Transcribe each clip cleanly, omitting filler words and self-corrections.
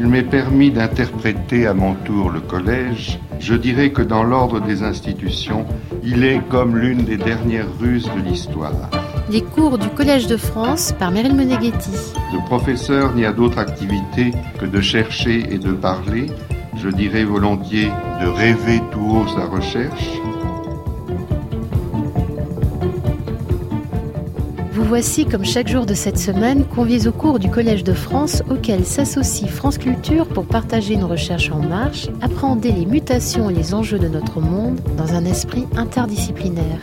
S'il m'est permis d'interpréter à mon tour le collège, je dirais que dans l'ordre des institutions, il est comme l'une des dernières ruses de l'histoire. Les cours du Collège de France par Meryl Moneghetti. Le professeur n'y a d'autre activité que de chercher et de parler, je dirais volontiers de rêver tout haut sa recherche. Vous voici, comme chaque jour de cette semaine, conviés au cours du Collège de France, auquel s'associe France Culture pour partager une recherche en marche, appréhender les mutations et les enjeux de notre monde dans un esprit interdisciplinaire.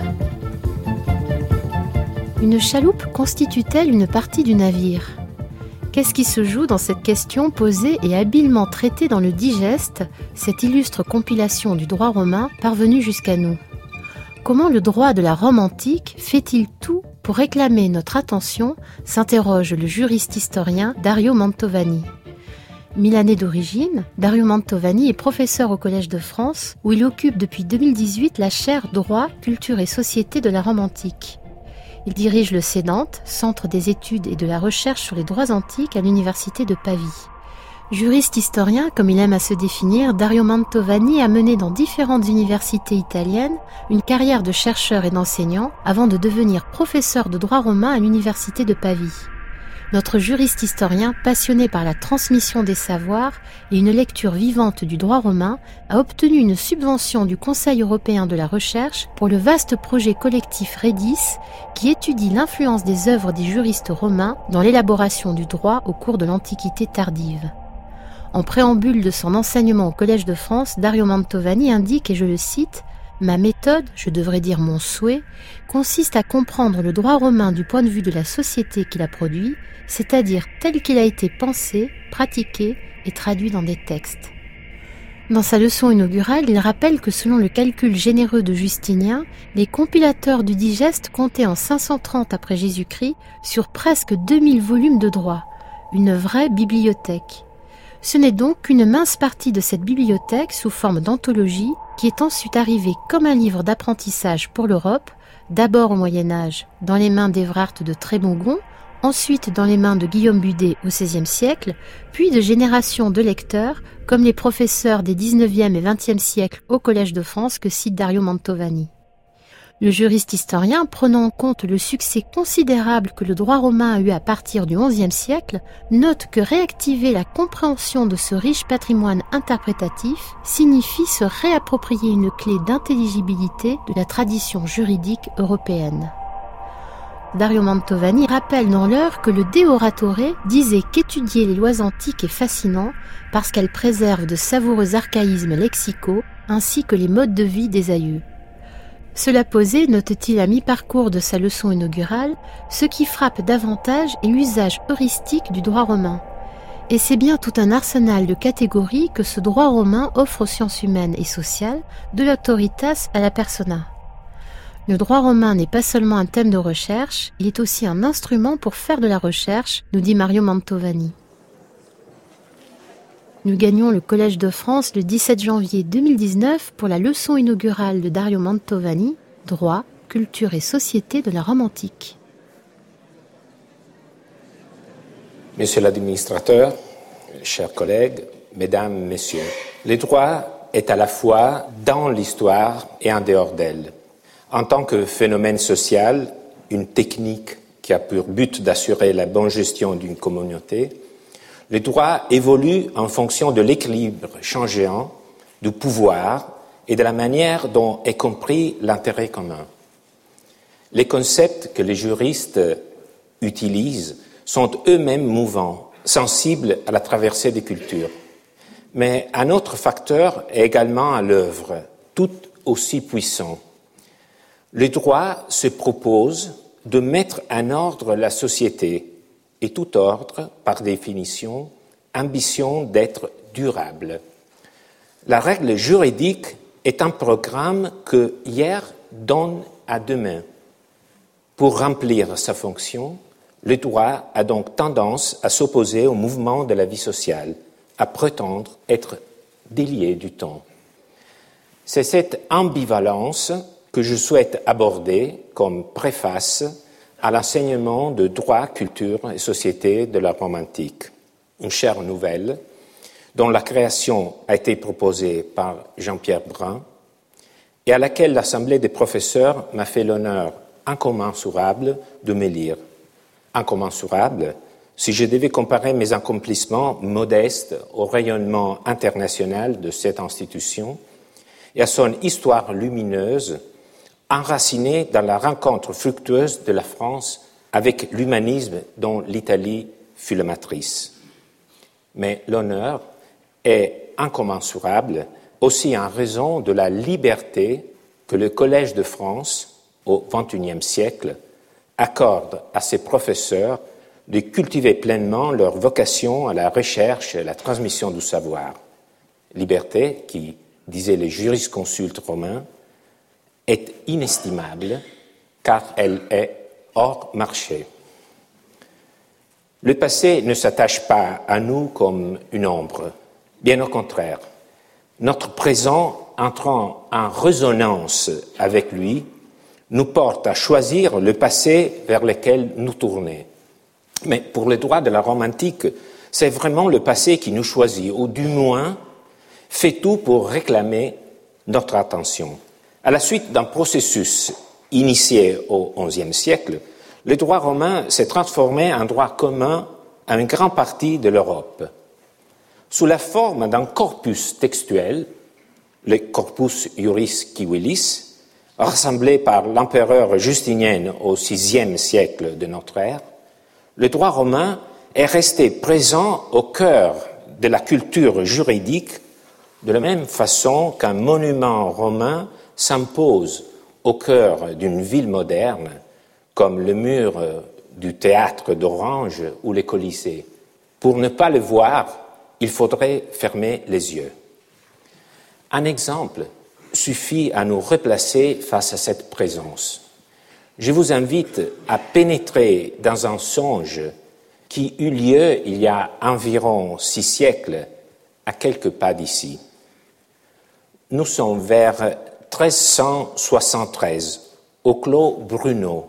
Une chaloupe constitue-t-elle une partie du navire ? Qu'est-ce qui se joue dans cette question posée et habilement traitée dans le Digeste, cette illustre compilation du droit romain parvenue jusqu'à nous ? Comment le droit de la Rome antique fait-il tout pour réclamer notre attention, s'interroge le juriste-historien Dario Mantovani. Milanais d'origine, Dario Mantovani est professeur au Collège de France, où il occupe depuis 2018 la chaire Droit, Culture et Société de la Rome antique. Il dirige le CEDANT, Centre des études et de la recherche sur les droits antiques à l'Université de Pavie. Juriste-historien, comme il aime à se définir, Dario Mantovani a mené dans différentes universités italiennes une carrière de chercheur et d'enseignant avant de devenir professeur de droit romain à l'Université de Pavie. Notre juriste-historien, passionné par la transmission des savoirs et une lecture vivante du droit romain, a obtenu une subvention du Conseil européen de la recherche pour le vaste projet collectif REDIS qui étudie l'influence des œuvres des juristes romains dans l'élaboration du droit au cours de l'Antiquité tardive. En préambule de son enseignement au Collège de France, Dario Mantovani indique, et je le cite, « Ma méthode, je devrais dire mon souhait, consiste à comprendre le droit romain du point de vue de la société qui l'a produit, c'est-à-dire tel qu'il a été pensé, pratiqué et traduit dans des textes. » Dans sa leçon inaugurale, il rappelle que selon le calcul généreux de Justinien, les compilateurs du Digeste comptaient en 530 après Jésus-Christ sur presque 2000 volumes de droit, une vraie bibliothèque. Ce n'est donc qu'une mince partie de cette bibliothèque sous forme d'anthologie qui est ensuite arrivée comme un livre d'apprentissage pour l'Europe, d'abord au Moyen-Âge dans les mains d'Evrard de Trémongont, ensuite dans les mains de Guillaume Budet au XVIe siècle, puis de générations de lecteurs comme les professeurs des XIXe et XXe siècles au Collège de France que cite Dario Mantovani. Le juriste-historien, prenant en compte le succès considérable que le droit romain a eu à partir du XIe siècle, note que réactiver la compréhension de ce riche patrimoine interprétatif signifie se réapproprier une clé d'intelligibilité de la tradition juridique européenne. Dario Mantovani rappelle dans l'heure que le De Oratore disait qu'étudier les lois antiques est fascinant parce qu'elles préservent de savoureux archaïsmes lexicaux ainsi que les modes de vie des aïeux. Cela posé, note-t-il à mi-parcours de sa leçon inaugurale, ce qui frappe davantage est l'usage heuristique du droit romain. Et c'est bien tout un arsenal de catégories que ce droit romain offre aux sciences humaines et sociales, de l'autoritas à la persona. Le droit romain n'est pas seulement un thème de recherche, il est aussi un instrument pour faire de la recherche, nous dit Dario Mantovani. Nous gagnons le Collège de France le 17 janvier 2019 pour la leçon inaugurale de Dario Mantovani, Droit, Culture et Société de la Rome antique. Monsieur l'administrateur, chers collègues, mesdames, messieurs, le droit est à la fois dans l'histoire et en dehors d'elle. En tant que phénomène social, une technique qui a pour but d'assurer la bonne gestion d'une communauté, le droit évolue en fonction de l'équilibre changeant du pouvoir et de la manière dont est compris l'intérêt commun. Les concepts que les juristes utilisent sont eux-mêmes mouvants, sensibles à la traversée des cultures. Mais un autre facteur est également à l'œuvre, tout aussi puissant. Le droit se propose de mettre en ordre la société, et tout ordre, par définition, ambition d'être durable. La règle juridique est un programme que hier donne à demain. Pour remplir sa fonction, le droit a donc tendance à s'opposer au mouvement de la vie sociale, à prétendre être délié du temps. C'est cette ambivalence que je souhaite aborder comme préface à l'enseignement de droit, culture et société de la Rome antique. Une chère nouvelle, dont la création a été proposée par Jean-Pierre Brun et à laquelle l'Assemblée des professeurs m'a fait l'honneur incommensurable de me lire. Incommensurable, si je devais comparer mes accomplissements modestes au rayonnement international de cette institution et à son histoire lumineuse, enracinée dans la rencontre fructueuse de la France avec l'humanisme dont l'Italie fut la matrice. Mais l'honneur est incommensurable aussi en raison de la liberté que le Collège de France, au XXIe siècle, accorde à ses professeurs de cultiver pleinement leur vocation à la recherche et à la transmission du savoir. Liberté qui, disaient les jurisconsultes romains, est inestimable car elle est hors marché. Le passé ne s'attache pas à nous comme une ombre, bien au contraire. Notre présent, entrant en résonance avec lui, nous porte à choisir le passé vers lequel nous tourner. Mais pour le droit de la Rome antique, c'est vraiment le passé qui nous choisit, ou du moins fait tout pour réclamer notre attention. À la suite d'un processus initié au XIe siècle, le droit romain s'est transformé en droit commun à une grande partie de l'Europe. Sous la forme d'un corpus textuel, le Corpus Juris Civilis, rassemblé par l'empereur Justinien au VIe siècle de notre ère, le droit romain est resté présent au cœur de la culture juridique de la même façon qu'un monument romain s'impose au cœur d'une ville moderne, comme le mur du théâtre d'Orange ou les Colisées. Pour ne pas le voir, il faudrait fermer les yeux. Un exemple suffit à nous replacer face à cette présence. Je vous invite à pénétrer dans un songe qui eut lieu il y a environ 6 siècles, à quelques pas d'ici. Nous sommes vers 1373, au clos Bruno,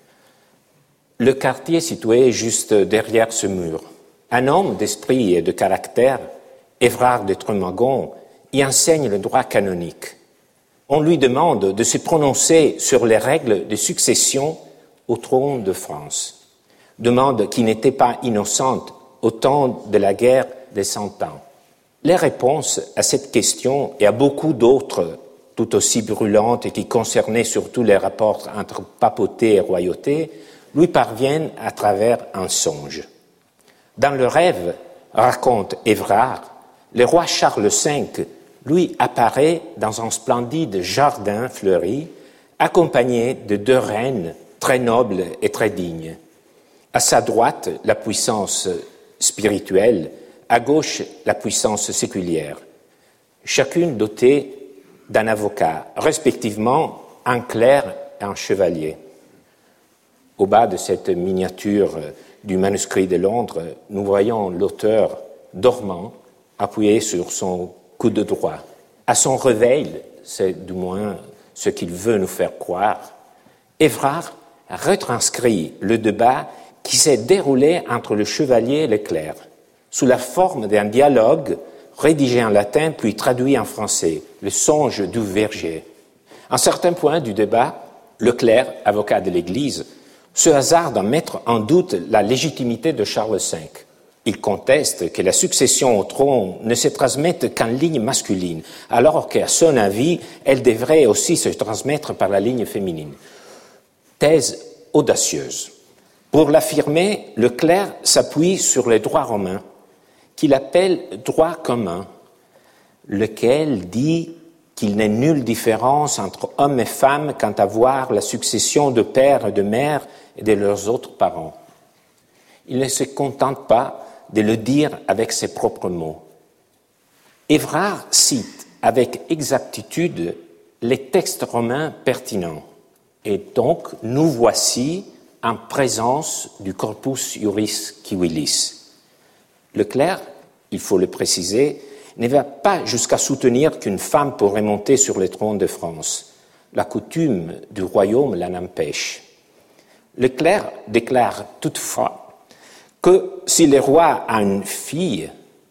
le quartier situé juste derrière ce mur. Un homme d'esprit et de caractère, Évrard de Tremagon, y enseigne le droit canonique. On lui demande de se prononcer sur les règles de succession au trône de France, demande qui n'était pas innocente au temps de la guerre des 100 ans. Les réponses à cette question et à beaucoup d'autres tout aussi brûlantes et qui concernaient surtout les rapports entre papauté et royauté lui parviennent à travers un songe. Dans le rêve, raconte Évrard, le roi Charles V lui apparaît dans un splendide jardin fleuri, accompagné de 2 reines très nobles et très dignes. À sa droite, la puissance spirituelle, à gauche, la puissance séculière, chacune dotée d'un avocat, respectivement un clerc et un chevalier. Au bas de cette miniature du manuscrit de Londres, nous voyons l'auteur dormant, appuyé sur son coude droit. À son réveil, c'est du moins ce qu'il veut nous faire croire, Évrard retranscrit le débat qui s'est déroulé entre le chevalier et le clerc, sous la forme d'un dialogue rédigé en latin puis traduit en français, le songe du verger. À un certain point du débat, le clerc, avocat de l'Église, se hasarde à mettre en doute la légitimité de Charles V. Il conteste que la succession au trône ne se transmette qu'en ligne masculine, alors qu'à son avis, elle devrait aussi se transmettre par la ligne féminine. Thèse audacieuse. Pour l'affirmer, le clerc s'appuie sur le droit romain, qu'il appelle droit commun, lequel dit qu'il n'est nulle différence entre hommes et femmes quant à voir la succession de père et de mère et de leurs autres parents. Il ne se contente pas de le dire avec ses propres mots. Évrard cite avec exactitude les textes romains pertinents. Et donc, nous voici en présence du Corpus Juris Civilis. Le clerc, il faut le préciser, ne va pas jusqu'à soutenir qu'une femme pourrait monter sur le trône de France. La coutume du royaume l'en empêche. Le clerc déclare toutefois que si le roi a une fille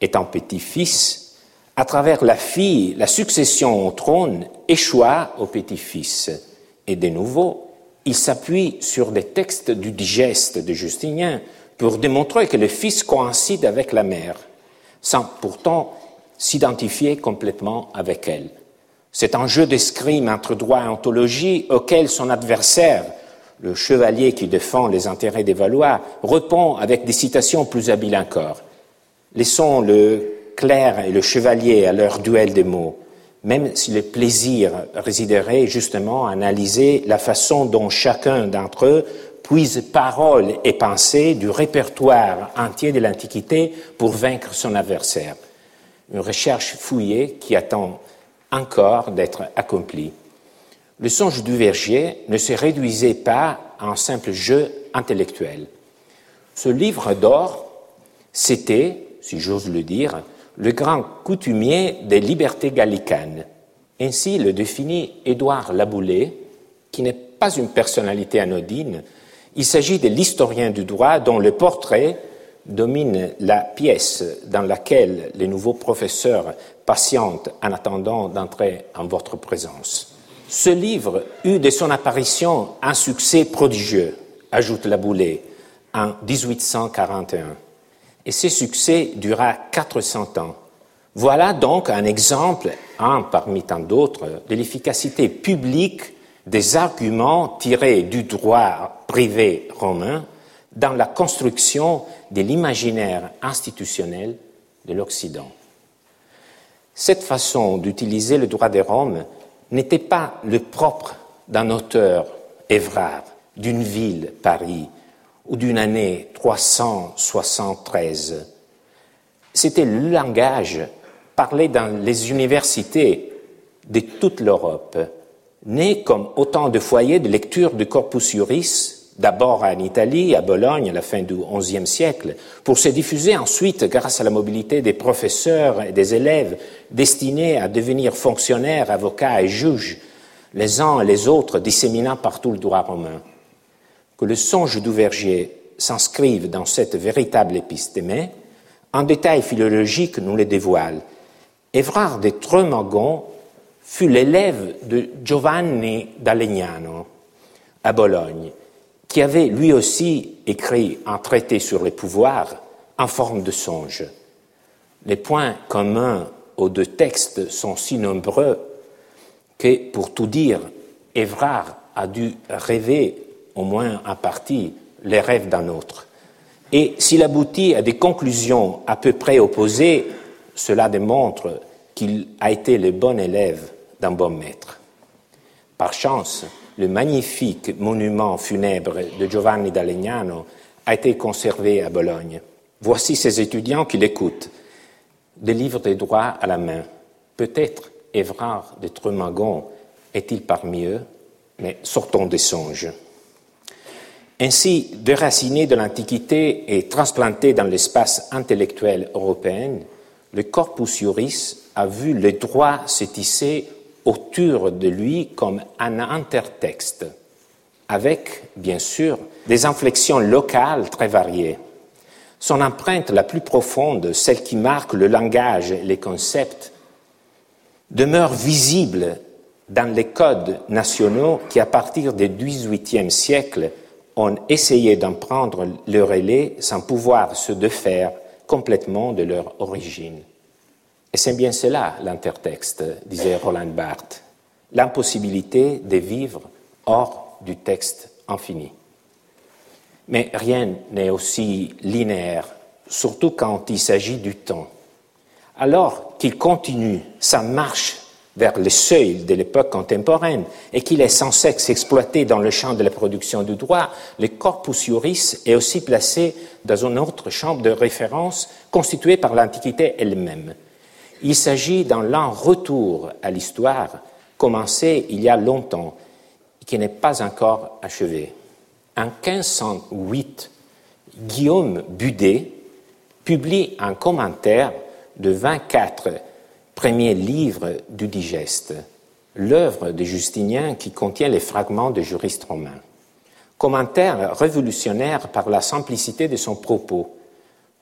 étant petit-fils, à travers la fille, la succession au trône échoua au petit-fils. Et de nouveau, il s'appuie sur des textes du digeste de Justinien pour démontrer que le fils coïncide avec la mère, sans pourtant s'identifier complètement avec elle. C'est un jeu d'escrime entre droit et ontologie auquel son adversaire, le chevalier qui défend les intérêts des Valois, répond avec des citations plus habiles encore. Laissons le clerc et le chevalier à leur duel des mots, même si le plaisir résiderait justement à analyser la façon dont chacun d'entre eux puise paroles et pensées du répertoire entier de l'Antiquité pour vaincre son adversaire. Une recherche fouillée qui attend encore d'être accomplie. Le songe du verger ne se réduisait pas à un simple jeu intellectuel. Ce livre d'or, c'était, si j'ose le dire, le grand coutumier des libertés gallicanes. Ainsi le définit Édouard Laboulaye, qui n'est pas une personnalité anodine. Il s'agit de l'historien du droit dont le portrait domine la pièce dans laquelle les nouveaux professeurs patientent en attendant d'entrer en votre présence. Ce livre eut de son apparition un succès prodigieux, ajoute Laboulaye, en 1841. Et ce succès dura 400 ans. Voilà donc un exemple, un parmi tant d'autres, de l'efficacité publique des arguments tirés du droit privé romain dans la construction de l'imaginaire institutionnel de l'Occident. Cette façon d'utiliser le droit de Rome n'était pas le propre d'un auteur, Évrard, d'une ville, Paris, ou d'une année 373. C'était le langage parlé dans les universités de toute l'Europe, né comme autant de foyers de lecture du Corpus Juris, d'abord en Italie, à Bologne, à la fin du XIe siècle, pour se diffuser ensuite grâce à la mobilité des professeurs et des élèves destinés à devenir fonctionnaires, avocats et juges, les uns et les autres disséminant partout le droit romain. Que le songe du verger s'inscrive dans cette véritable épistémée, un détail philologique nous le dévoile. Évrard de Tremagon fut l'élève de Giovanni d'Alegnano à Bologne, qui avait lui aussi écrit un traité sur les pouvoirs en forme de songe. Les points communs aux deux textes sont si nombreux que, pour tout dire, Évrard a dû rêver, au moins en partie, les rêves d'un autre. Et s'il aboutit à des conclusions à peu près opposées, cela démontre qu'il a été le bon élève d'un bon maître. Par chance, le magnifique monument funèbre de Giovanni d'Alegnano a été conservé à Bologne. Voici ces étudiants qui l'écoutent, des livres de droit à la main. Peut-être Évrard de Tremagon est-il parmi eux, mais sortons des songes. Ainsi, déraciné de l'Antiquité et transplanté dans l'espace intellectuel européen, le Corpus Juris a vu le droit se tisser autour de lui comme un intertexte, avec, bien sûr, des inflexions locales très variées. Son empreinte la plus profonde, celle qui marque le langage et les concepts, demeure visible dans les codes nationaux qui, à partir du XVIIIe siècle, ont essayé d'en prendre le relais sans pouvoir se défaire complètement de leur origine. Et c'est bien cela l'intertexte, disait Roland Barthes, l'impossibilité de vivre hors du texte infini. Mais rien n'est aussi linéaire, surtout quand il s'agit du temps. Alors qu'il continue sa marche vers le seuil de l'époque contemporaine et qu'il est sans cesse exploité dans le champ de la production du droit, le Corpus Juris est aussi placé dans une autre chambre de référence constituée par l'Antiquité elle-même. Il s'agit d'un lent retour à l'histoire commencé il y a longtemps et qui n'est pas encore achevé. En 1508, Guillaume Budet publie un commentaire de 24 premiers livres du Digeste, l'œuvre de Justinien qui contient les fragments de juristes romains. Commentaire révolutionnaire par la simplicité de son propos,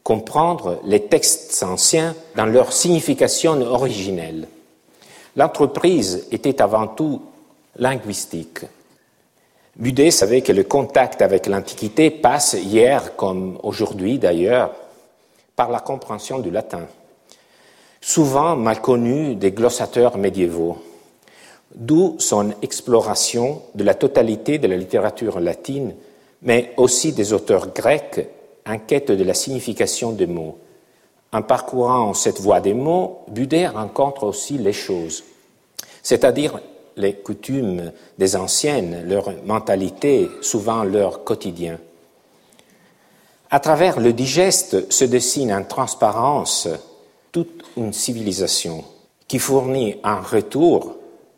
comprendre les textes anciens dans leur signification originelle. L'entreprise était avant tout linguistique. Budet savait que le contact avec l'Antiquité passe, hier comme aujourd'hui d'ailleurs, par la compréhension du latin, souvent mal connu des glossateurs médiévaux, d'où son exploration de la totalité de la littérature latine, mais aussi des auteurs grecs en quête de la signification des mots. En parcourant cette voie des mots, Budet rencontre aussi les choses, c'est-à-dire les coutumes des anciennes, leur mentalité, souvent leur quotidien. À travers le digeste se dessine en transparence toute une civilisation qui fournit en retour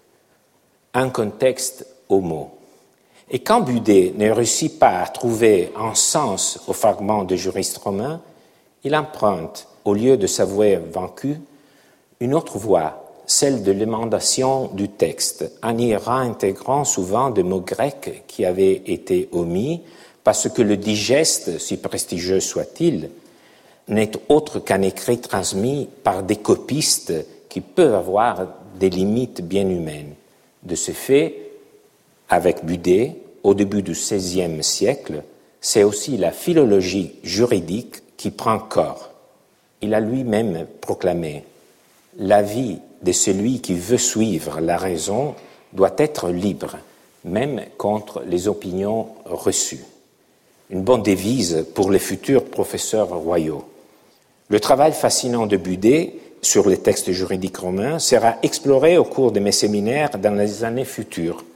un contexte aux mots. Et quand Budet ne réussit pas à trouver un sens au fragment de juriste romain, il emprunte, au lieu de s'avouer vaincu, une autre voie, celle de l'émendation du texte, en y réintégrant souvent des mots grecs qui avaient été omis, parce que le digeste, si prestigieux soit-il, n'est autre qu'un écrit transmis par des copistes qui peuvent avoir des limites bien humaines. De ce fait, avec Budet, au début du XVIe siècle, c'est aussi la philologie juridique qui prend corps. Il a lui-même proclamé « La vie de celui qui veut suivre la raison doit être libre, même contre les opinions reçues. » Une bonne devise pour les futurs professeurs royaux. Le travail fascinant de Budet sur les textes juridiques romains sera exploré au cours de mes séminaires dans les années futures.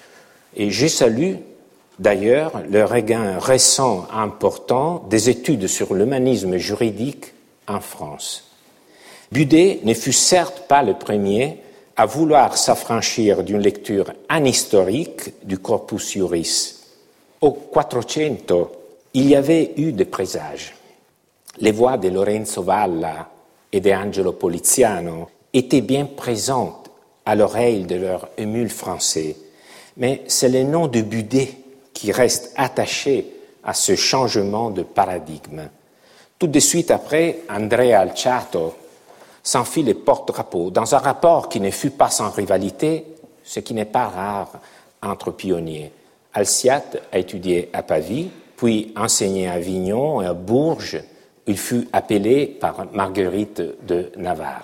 Et je salue d'ailleurs le regain récent important des études sur l'humanisme juridique en France. Budet ne fut certes pas le premier à vouloir s'affranchir d'une lecture anhistorique du Corpus Juris. Au 400, il y avait eu des présages. Les voix de Lorenzo Valla et de Angelo Poliziano étaient bien présentes à l'oreille de leurs émules français, mais c'est le nom de Budet qui reste attaché à ce changement de paradigme. Tout de suite après, Andrea Alciato s'enfile les porte-drapeaux dans un rapport qui ne fut pas sans rivalité, ce qui n'est pas rare entre pionniers. Alciat a étudié à Pavie, puis enseigné à Avignon et à Bourges. Il fut appelé par Marguerite de Navarre.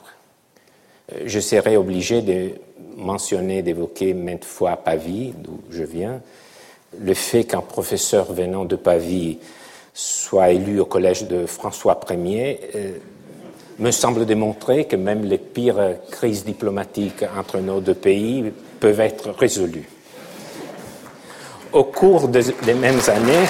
Je serai obligé de mentionner, d'évoquer maintes fois Pavie, d'où je viens. Le fait qu'un professeur venant de Pavie soit élu au collège de François Ier me semble démontrer que même les pires crises diplomatiques entre nos deux pays peuvent être résolues. Au cours des mêmes années,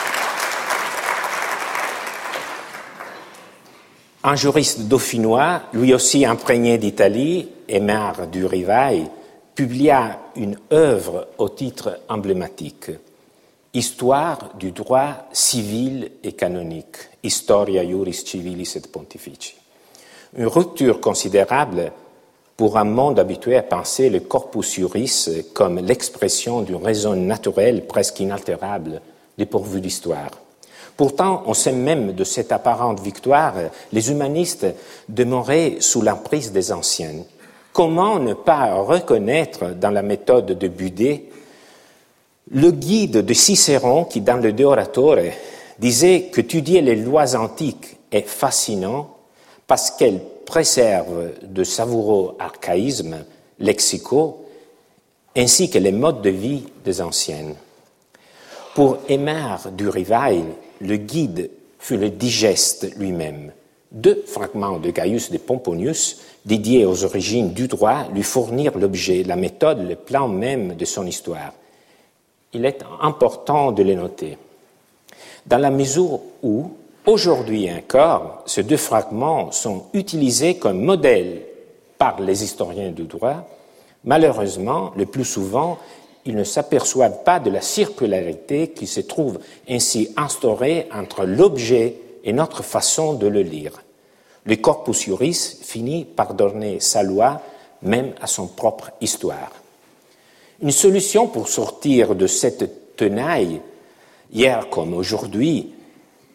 un juriste dauphinois, lui aussi imprégné d'Italie, Aimard du Rivail, publia une œuvre au titre emblématique, Histoire du droit civil et canonique, Historia Juris Civilis et Pontifici. Une rupture considérable pour un monde habitué à penser le corpus juris comme l'expression d'une raison naturelle presque inaltérable, dépourvue d'histoire. Pourtant, on sait même de cette apparente victoire, les humanistes demeuraient sous l'emprise des anciennes. Comment ne pas reconnaître dans la méthode de Budet le guide de Cicéron qui, dans le De Oratore, disait qu'étudier les lois antiques est fascinant parce qu'elles préservent de savoureux archaïsmes lexicaux ainsi que les modes de vie des anciennes. Pour Aimard du Rivail, le guide fut le digeste lui-même. 2 fragments de Gaius de Pomponius, dédiés aux origines du droit, lui fournirent l'objet, la méthode, le plan même de son histoire. Il est important de les noter. Dans la mesure où, aujourd'hui encore, ces 2 fragments sont utilisés comme modèle par les historiens du droit, malheureusement, le plus souvent, ils ne s'aperçoivent pas de la circularité qui se trouve ainsi instaurée entre l'objet et notre façon de le lire. Le corpus juris finit par donner sa loi même à son propre histoire. Une solution pour sortir de cette tenaille, hier comme aujourd'hui,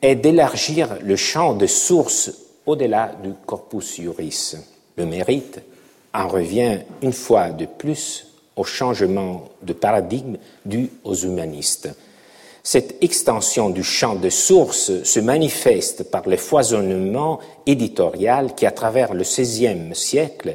est d'élargir le champ de sources au-delà du corpus juris. Le mérite en revient une fois de plus au changement de paradigme dû aux humanistes. Cette extension du champ de sources se manifeste par le foisonnement éditorial qui, à travers le XVIe siècle,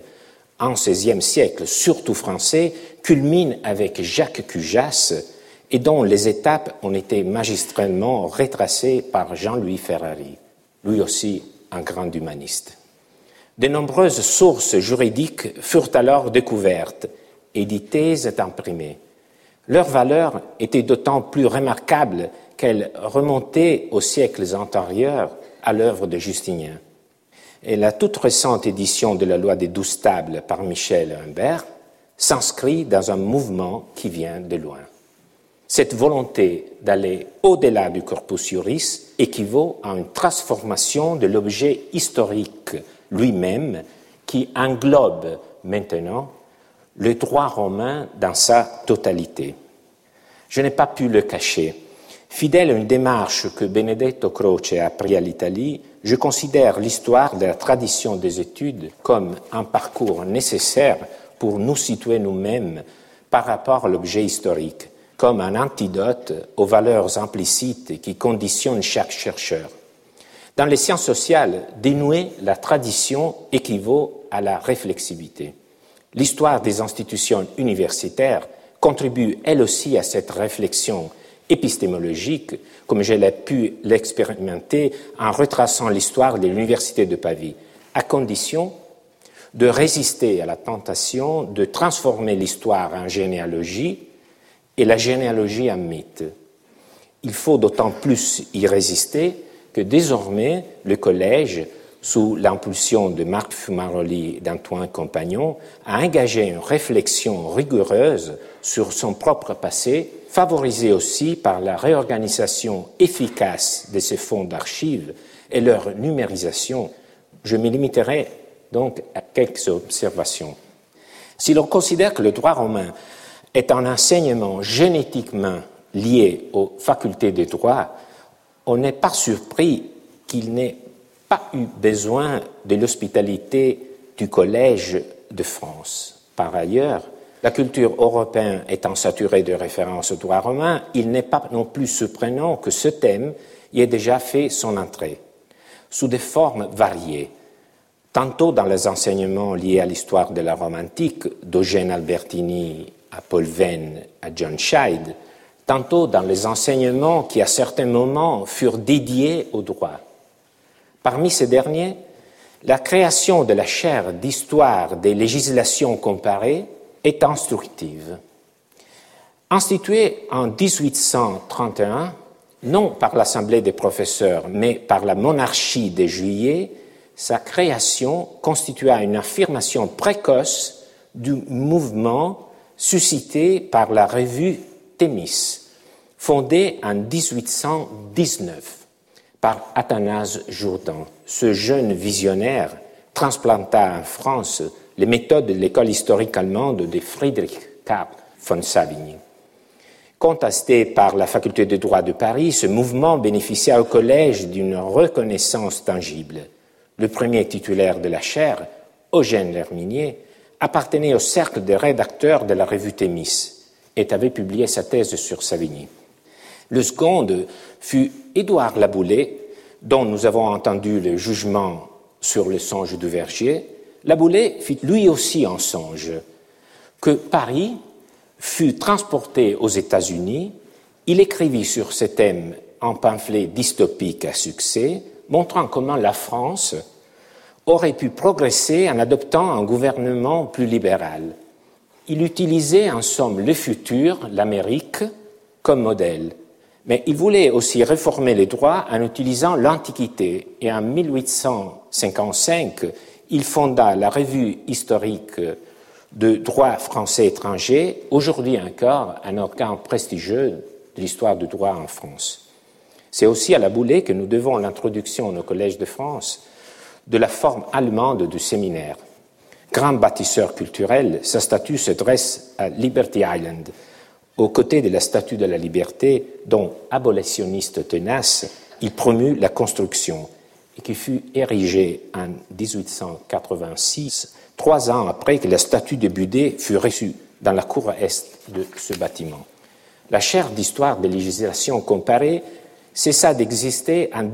surtout français, culmine avec Jacques Cujas et dont les étapes ont été magistralement retracées par Jean-Louis Ferrari, lui aussi un grand humaniste. De nombreuses sources juridiques furent alors découvertes, éditées et imprimées. Leur valeur était d'autant plus remarquable qu'elle remontait aux siècles antérieurs à l'œuvre de Justinien. Et la toute récente édition de la loi des 12 tables par Michel Humbert s'inscrit dans un mouvement qui vient de loin. Cette volonté d'aller au-delà du corpus juris équivaut à une transformation de l'objet historique lui-même qui englobe maintenant le droit romain dans sa totalité. Je n'ai pas pu le cacher. Fidèle à une démarche que Benedetto Croce a prise à l'Italie, je considère l'histoire de la tradition des études comme un parcours nécessaire pour nous situer nous-mêmes par rapport à l'objet historique, comme un antidote aux valeurs implicites qui conditionnent chaque chercheur. Dans les sciences sociales, dénouer la tradition équivaut à la réflexivité. L'histoire des institutions universitaires contribue elle aussi à cette réflexion épistémologique, comme je l'ai pu l'expérimenter en retraçant l'histoire de l'université de Pavie, à condition de résister à la tentation de transformer l'histoire en généalogie et la généalogie en mythe. Il faut d'autant plus y résister que désormais le collège, sous l'impulsion de Marc Fumaroli et d'Antoine Compagnon, a engagé une réflexion rigoureuse sur son propre passé, favorisée aussi par la réorganisation efficace de ces fonds d'archives et leur numérisation. Je me limiterai donc à quelques observations. Si l'on considère que le droit romain est un enseignement génétiquement lié aux facultés de droit, on n'est pas surpris qu'il n'ait pas eu besoin de l'hospitalité du Collège de France. Par ailleurs, la culture européenne étant saturée de références au droit romain, il n'est pas non plus surprenant que ce thème y ait déjà fait son entrée, sous des formes variées, tantôt dans les enseignements liés à l'histoire de la Rome antique, d'Eugène Albertini à Paul Venn à John Scheid, tantôt dans les enseignements qui, à certains moments, furent dédiés au droit. Parmi ces derniers, la création de la chaire d'histoire des législations comparées est instructive. Instituée en 1831, non par l'Assemblée des professeurs, mais par la monarchie de Juillet, sa création constitua une affirmation précoce du mouvement suscité par la revue Thémis, fondée en 1819 par Athanase Jourdan. Ce jeune visionnaire transplanta en France les méthodes de l'école historique allemande de Friedrich Karl von Savigny. Contesté par la faculté de droit de Paris, ce mouvement bénéficia au collège d'une reconnaissance tangible. Le premier titulaire de la chaire, Eugène Lerminier, appartenait au cercle des rédacteurs de la revue Thémis et avait publié sa thèse sur Savigny. Le second fut Édouard Laboulaye, dont nous avons entendu le jugement sur le songe du Verger. Laboulaye fit lui aussi un songe, que Paris fut transporté aux États-Unis. Il écrivit sur ce thème un pamphlet dystopique à succès, montrant comment la France aurait pu progresser en adoptant un gouvernement plus libéral. Il utilisait en somme le futur, l'Amérique, comme modèle. Mais il voulait aussi réformer les droits en utilisant l'Antiquité. Et en 1855, il fonda la revue historique de droit français étranger, aujourd'hui encore un organe prestigieux de l'histoire du droit en France. C'est aussi à Laboulaye que nous devons l'introduction au Collège de France de la forme allemande du séminaire. Grand bâtisseur culturel, sa statue se dresse à Liberty Island, aux côtés de la Statue de la Liberté, dont, abolitionniste tenace, il promut la construction et qui fut érigée en 1886, 3 ans après que la statue de Budé fut reçue dans la cour est de ce bâtiment. La chaire d'histoire des législations comparées cessa d'exister en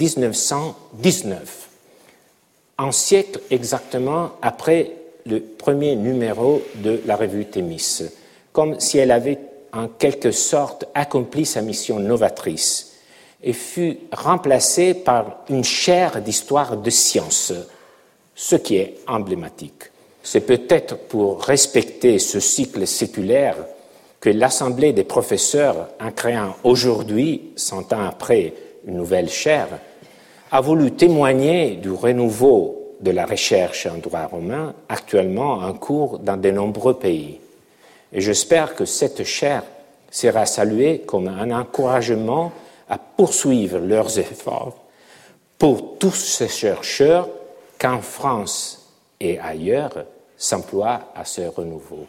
1919, un siècle exactement après le premier numéro de la revue Thémis, comme si elle avait en quelque sorte accompli sa mission novatrice et fut remplacée par une chaire d'histoire de sciences, ce qui est emblématique. C'est peut-être pour respecter ce cycle séculaire que l'Assemblée des professeurs, en créant aujourd'hui, 100 ans après, une nouvelle chaire, a voulu témoigner du renouveau de la recherche en droit romain actuellement en cours dans de nombreux pays. Et j'espère que cette chaire sera saluée comme un encouragement à poursuivre leurs efforts pour tous ces chercheurs qu'en France et ailleurs s'emploient à ce renouveau.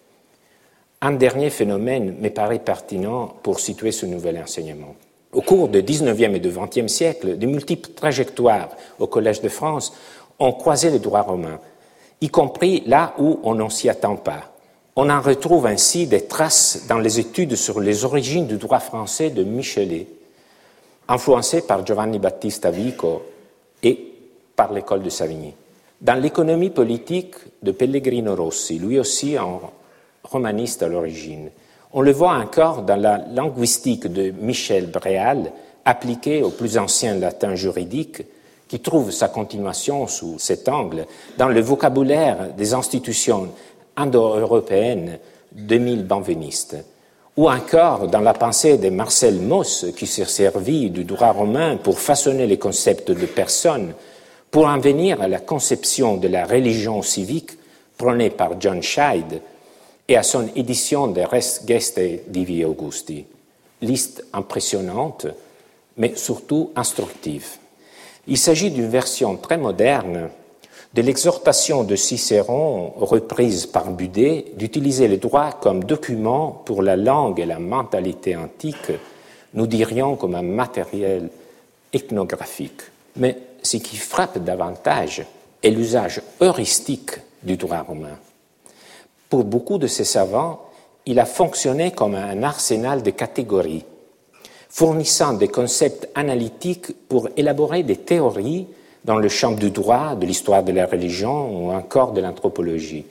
Un dernier phénomène me paraît pertinent pour situer ce nouvel enseignement. Au cours du XIXe et du XXe siècle, de multiples trajectoires au Collège de France ont croisé le droit romain, y compris là où on n'en s'y attend pas. On en retrouve ainsi des traces dans les études sur les origines du droit français de Michelet, influencé par Giovanni Battista Vico et par l'école de Savigny. Dans l'économie politique de Pellegrino Rossi, lui aussi un romaniste à l'origine, on le voit encore dans la linguistique de Michel Bréal, appliquée au plus ancien latin juridique, qui trouve sa continuation sous cet angle dans le vocabulaire des institutions indo-européennes d'Émile Benveniste, ou encore dans la pensée de Marcel Mauss, qui s'est servi du droit romain pour façonner les concepts de personne, pour en venir à la conception de la religion civique prônée par John Scheid et à son édition de Res Geste Divi Augusti. Liste impressionnante, mais surtout instructive. Il s'agit d'une version très moderne de l'exhortation de Cicéron, reprise par Budé, d'utiliser le droit comme document pour la langue et la mentalité antique, nous dirions comme un matériel ethnographique. Mais ce qui frappe davantage est l'usage heuristique du droit romain. Pour beaucoup de ces savants, il a fonctionné comme un arsenal de catégories, fournissant des concepts analytiques pour élaborer des théories dans le champ du droit, de l'histoire de la religion ou encore de l'anthropologie.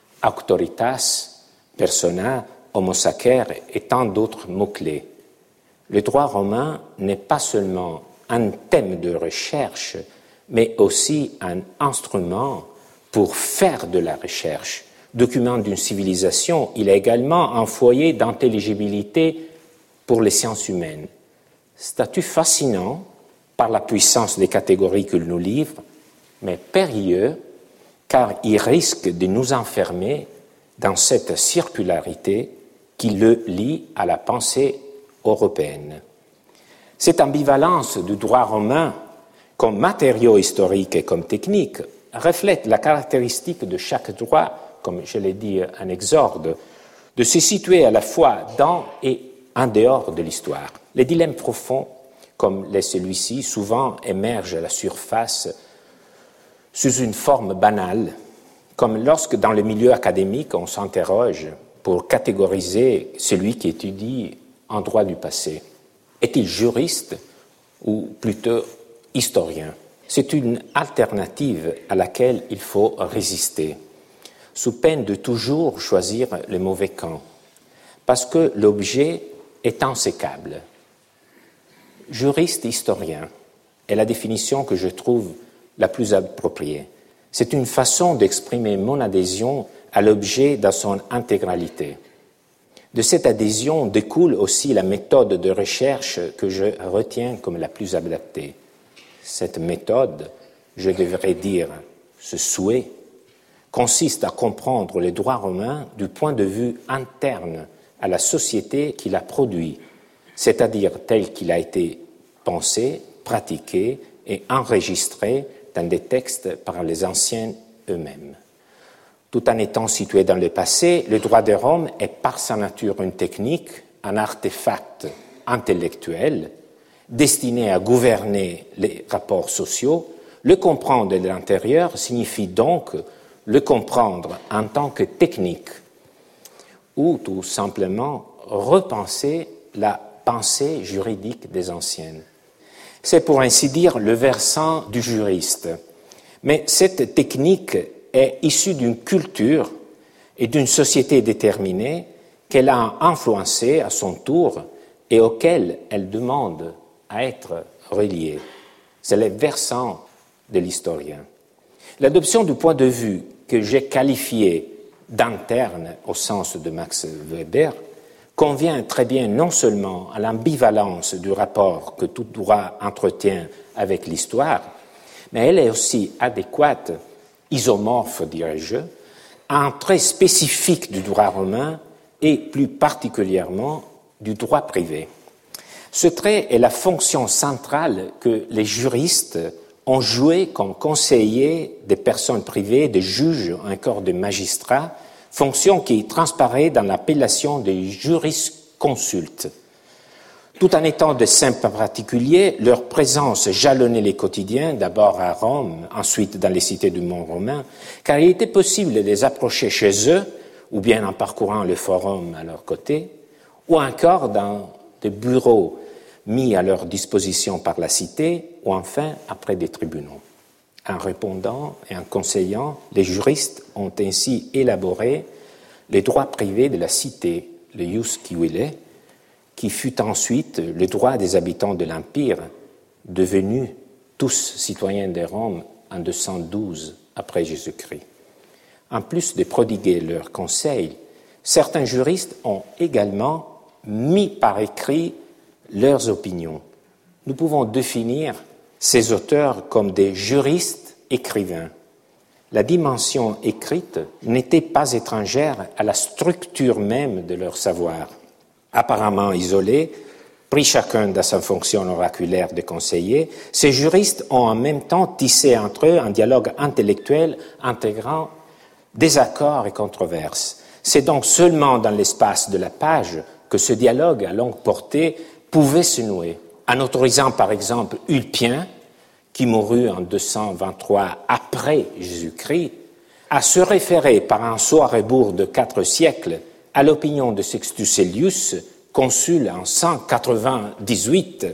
Auctoritas, persona, homo sacer et tant d'autres mots-clés. Le droit romain n'est pas seulement un thème de recherche, mais aussi un instrument pour faire de la recherche. Document d'une civilisation, il est également un foyer d'intelligibilité pour les sciences humaines. Statut fascinant par la puissance des catégories qu'il nous livre, mais périlleux car il risque de nous enfermer dans cette circularité qui le lie à la pensée européenne. Cette ambivalence du droit romain comme matériau historique et comme technique reflète la caractéristique de chaque droit, comme je l'ai dit en exorde, de se situer à la fois dans et en dehors de l'histoire. Les dilemmes profonds, comme l'est celui-ci, souvent émergent à la surface sous une forme banale, comme lorsque dans le milieu académique on s'interroge pour catégoriser celui qui étudie en droit du passé. Est-il juriste ou plutôt historien? C'est une alternative à laquelle il faut résister, sous peine de toujours choisir le mauvais camp, parce que l'objet est insécable. Juriste historien est la définition que je trouve la plus appropriée. C'est une façon d'exprimer mon adhésion à l'objet dans son intégralité. De cette adhésion découle aussi la méthode de recherche que je retiens comme la plus adaptée. Cette méthode, je devrais dire ce souhait, consiste à comprendre le droit romain du point de vue interne à la société qui l'a produit, c'est-à-dire tel qu'il a été pensé, pratiqué et enregistré dans des textes par les anciens eux-mêmes. Tout en étant situé dans le passé, le droit de Rome est par sa nature une technique, un artefact intellectuel, destiné à gouverner les rapports sociaux, le comprendre de l'intérieur signifie donc le comprendre en tant que technique ou tout simplement repenser la pensée juridique des anciennes. C'est pour ainsi dire le versant du juriste. Mais cette technique est issue d'une culture et d'une société déterminée qu'elle a influencée à son tour et auquel elle demande à être reliée. C'est le versant de l'historien. L'adoption du point de vue que j'ai qualifié d'interne au sens de Max Weber convient très bien non seulement à l'ambivalence du rapport que tout droit entretient avec l'histoire, mais elle est aussi adéquate, isomorphe dirais-je, à un trait spécifique du droit romain et plus particulièrement du droit privé. Ce trait est la fonction centrale que les juristes ont jouée comme conseillers des personnes privées, des juges, encore des magistrats, fonction qui transparaît dans l'appellation des jurisconsultes. Tout en étant de simples particuliers, leur présence jalonnait les quotidiens, d'abord à Rome, ensuite dans les cités du monde romain, car il était possible de les approcher chez eux, ou bien en parcourant le forum à leur côté, ou encore dans des bureaux mis à leur disposition par la cité, ou enfin après des tribunaux. En répondant et en conseillant, les juristes ont ainsi élaboré les droits privés de la cité, le ius civile, qui fut ensuite le droit des habitants de l'Empire, devenus tous citoyens de Rome en 212 après Jésus-Christ. En plus de prodiguer leurs conseils, certains juristes ont également mis par écrit leurs opinions. Nous pouvons définir ces auteurs comme des juristes écrivains. La dimension écrite n'était pas étrangère à la structure même de leur savoir. Apparemment isolés, pris chacun dans sa fonction oraculaire de conseiller, ces juristes ont en même temps tissé entre eux un dialogue intellectuel intégrant désaccords et controverses. C'est donc seulement dans l'espace de la page que ce dialogue à longue portée pouvait se nouer, en autorisant par exemple Ulpien, qui mourut en 223 après Jésus-Christ, à se référer par un saut à rebours de 4 siècles à l'opinion de Sextus Aelius, consul en 198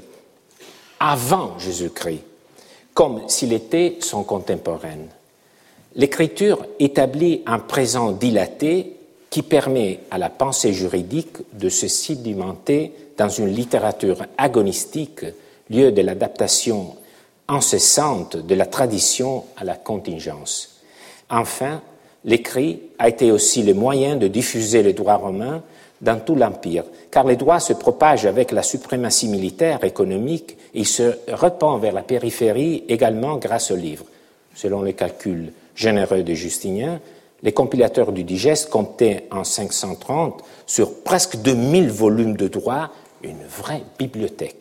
avant Jésus-Christ, comme s'il était son contemporain. L'écriture établit un présent dilaté qui permet à la pensée juridique de se sédimenter dans une littérature agonistique, lieu de l'adaptation incessante de la tradition à la contingence. Enfin, l'écrit a été aussi le moyen de diffuser le droit romain dans tout l'Empire, car le droit se propage avec la suprématie militaire, économique, et il se répand vers la périphérie également grâce aux livres. Selon les calculs généreux de Justinien, les compilateurs du Digeste comptaient en 530 sur presque 2000 volumes de droit une vraie bibliothèque.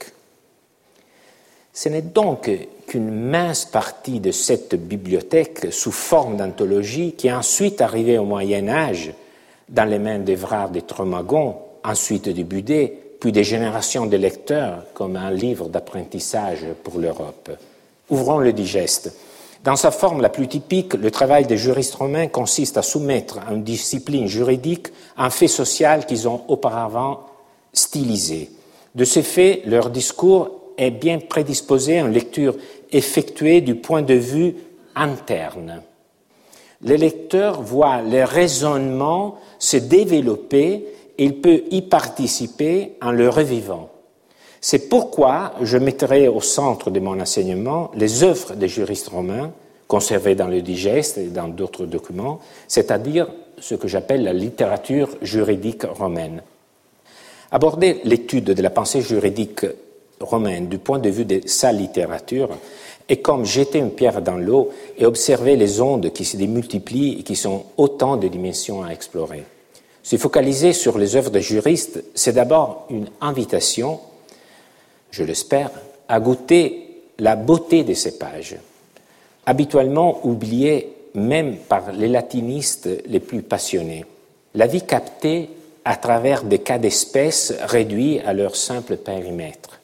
Ce n'est donc qu'une mince partie de cette bibliothèque sous forme d'anthologie qui est ensuite arrivée au Moyen Âge dans les mains d'Évrard de Tremagon, ensuite de Budet, puis des générations de lecteurs comme un livre d'apprentissage pour l'Europe. Ouvrons le Digeste. Dans sa forme la plus typique, le travail des juristes romains consiste à soumettre à une discipline juridique un fait social qu'ils ont auparavant stylisé. De ce fait, leur discours est bien prédisposé à une lecture effectuée du point de vue interne. Le lecteur voit le raisonnement se développer et il peut y participer en le revivant. C'est pourquoi je mettrai au centre de mon enseignement les œuvres des juristes romains, conservées dans le Digeste et dans d'autres documents, c'est-à-dire ce que j'appelle la littérature juridique romaine. Aborder l'étude de la pensée juridique romaine du point de vue de sa littérature est comme jeter une pierre dans l'eau et observer les ondes qui se démultiplient et qui sont autant de dimensions à explorer. Se focaliser sur les œuvres des juristes, c'est d'abord une invitation, je l'espère, à goûter la beauté de ces pages, habituellement oubliées même par les latinistes les plus passionnés. La vie captée à travers des cas d'espèces réduits à leur simple périmètre.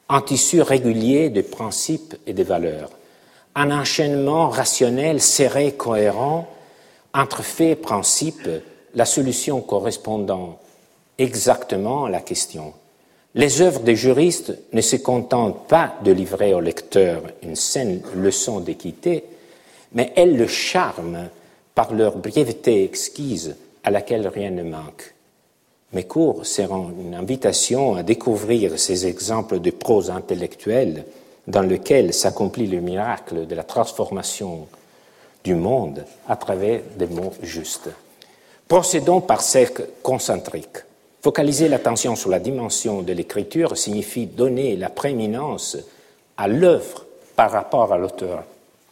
un tissu régulier de principes et de valeurs, un enchaînement rationnel, serré, cohérent, entre faits et principes, la solution correspondant exactement à la question. Les œuvres des juristes ne se contentent pas de livrer au lecteur une saine leçon d'équité, mais elles le charment par leur brièveté exquise à laquelle rien ne manque. Mes cours seront une invitation à découvrir ces exemples de prose intellectuelle dans lequel s'accomplit le miracle de la transformation du monde à travers des mots justes. Procédons par cercle concentrique. Focaliser l'attention sur la dimension de l'écriture signifie donner la prééminence à l'œuvre par rapport à l'auteur.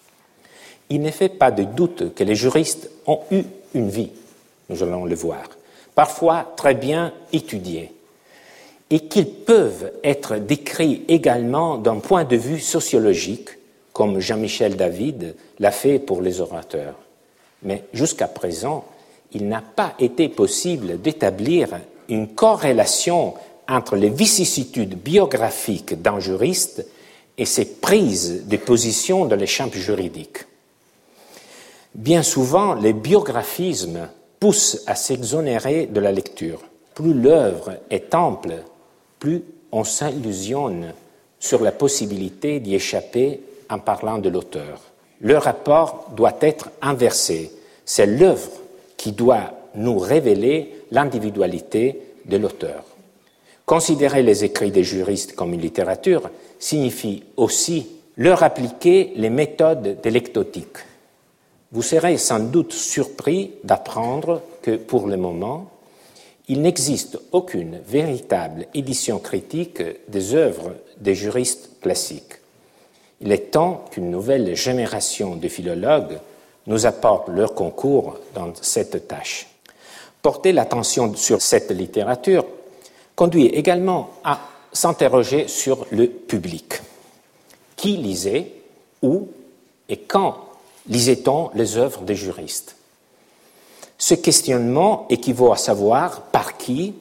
Il ne fait pas de doute que les juristes ont eu une vie, nous allons le voir, parfois très bien étudiée, et qu'ils peuvent être décrits également d'un point de vue sociologique, comme Jean-Michel David l'a fait pour les orateurs. Mais jusqu'à présent, il n'a pas été possible d'établir une corrélation entre les vicissitudes biographiques d'un juriste et ses prises de position dans les champs juridiques. Bien souvent, les biographismes poussent à s'exonérer de la lecture. Plus l'œuvre est ample, plus on s'illusionne sur la possibilité d'y échapper en parlant de l'auteur. Le rapport doit être inversé. C'est l'œuvre qui doit nous révéler l'individualité de l'auteur. Considérer les écrits des juristes comme une littérature signifie aussi leur appliquer les méthodes de lectotique. Vous serez sans doute surpris d'apprendre que, pour le moment, il n'existe aucune véritable édition critique des œuvres des juristes classiques. Il est temps qu'une nouvelle génération de philologues nous apporte leur concours dans cette tâche. Porter l'attention sur cette littérature conduit également à s'interroger sur le public. Qui lisait, où et quand lisait-on les œuvres des juristes? Ce questionnement équivaut à savoir par qui,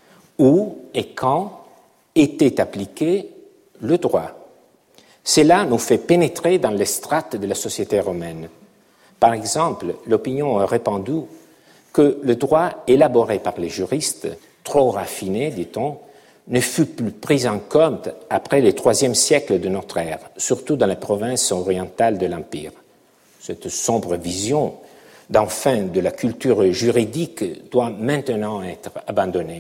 où et quand était appliqué le droit. Cela nous fait pénétrer dans les strates de la société romaine. Par exemple, l'opinion répandue que le droit élaboré par les juristes, trop raffiné, dit-on, ne fut plus pris en compte après le IIIe siècle de notre ère, surtout dans les provinces orientales de l'Empire. Cette sombre vision d'enfin de la culture juridique doit maintenant être abandonnée.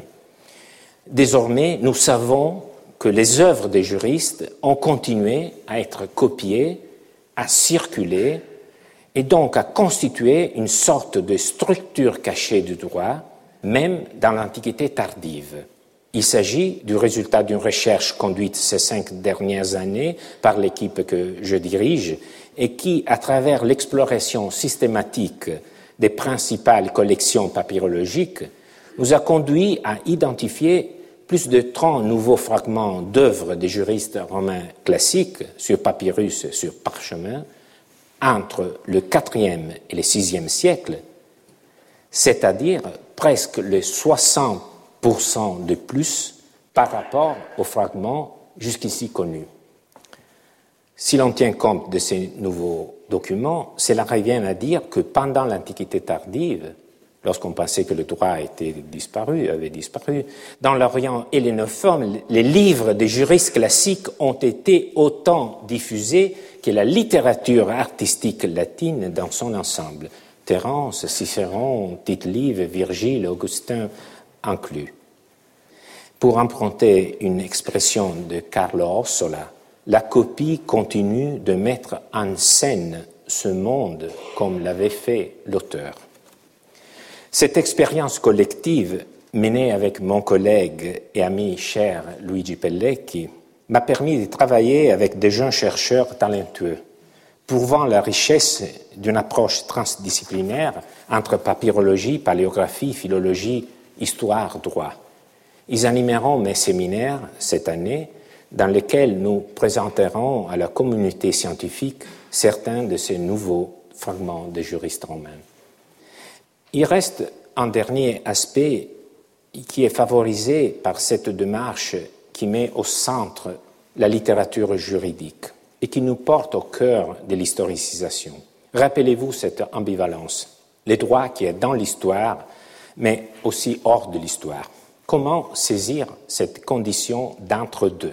Désormais, nous savons que les œuvres des juristes ont continué à être copiées, à circuler, et donc à constituer une sorte de structure cachée du droit, même dans l'Antiquité tardive. Il s'agit du résultat d'une recherche conduite ces 5 dernières années par l'équipe que je dirige et qui, à travers l'exploration systématique des principales collections papyrologiques, nous a conduit à identifier plus de 30 nouveaux fragments d'œuvres des juristes romains classiques sur papyrus et sur parchemin entre le IVe et le VIe siècle, c'est-à-dire presque le 60% de plus par rapport aux fragments jusqu'ici connus. Si l'on tient compte de ces nouveaux documents, cela revient à dire que pendant l'Antiquité tardive, lorsqu'on pensait que le droit avait disparu, dans l'Orient hellénophone, les livres des juristes classiques ont été autant diffusés que la littérature artistique latine dans son ensemble, Terence, Cicéron, Tite-Live, Virgile, Augustin inclus. Pour emprunter une expression de Carlo Ossola, la copie continue de mettre en scène ce monde comme l'avait fait l'auteur. Cette expérience collective, menée avec mon collègue et ami cher Luigi Pellecchi, m'a permis de travailler avec des jeunes chercheurs talentueux, prouvant la richesse d'une approche transdisciplinaire entre papyrologie, paléographie, philologie, histoire, droit. Ils animeront mes séminaires cette année, dans lesquels nous présenterons à la communauté scientifique certains de ces nouveaux fragments des juristes romains. Il reste un dernier aspect qui est favorisé par cette démarche qui met au centre la littérature juridique et qui nous porte au cœur de l'historicisation. Rappelez-vous cette ambivalence, le droit qui est dans l'histoire, mais aussi hors de l'histoire. Comment saisir cette condition d'entre-deux?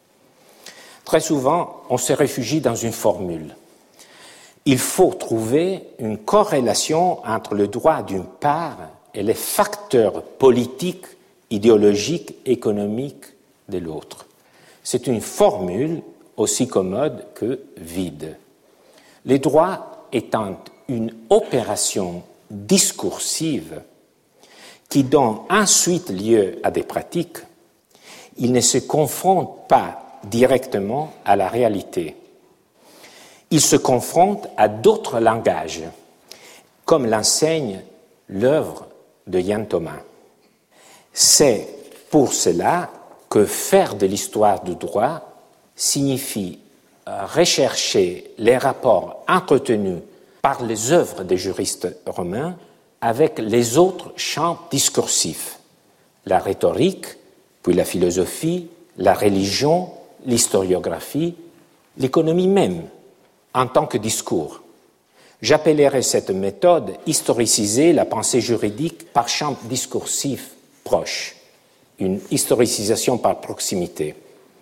Très souvent, on se réfugie dans une formule. Il faut trouver une corrélation entre le droit d'une part et les facteurs politiques, idéologiques, économiques de l'autre. C'est une formule aussi commode que vide. Le droit étant une opération discursive qui donne ensuite lieu à des pratiques, il ne se confronte pas directement à la réalité. Il se confronte à d'autres langages, comme l'enseigne l'œuvre de Yann Thomas. C'est pour cela que faire de l'histoire du droit signifie rechercher les rapports entretenus par les œuvres des juristes romains avec les autres champs discursifs, la rhétorique, puis la philosophie, la religion, l'historiographie, l'économie même, en tant que discours. J'appellerai cette méthode historiciser la pensée juridique par champ discursif proche, une historicisation par proximité.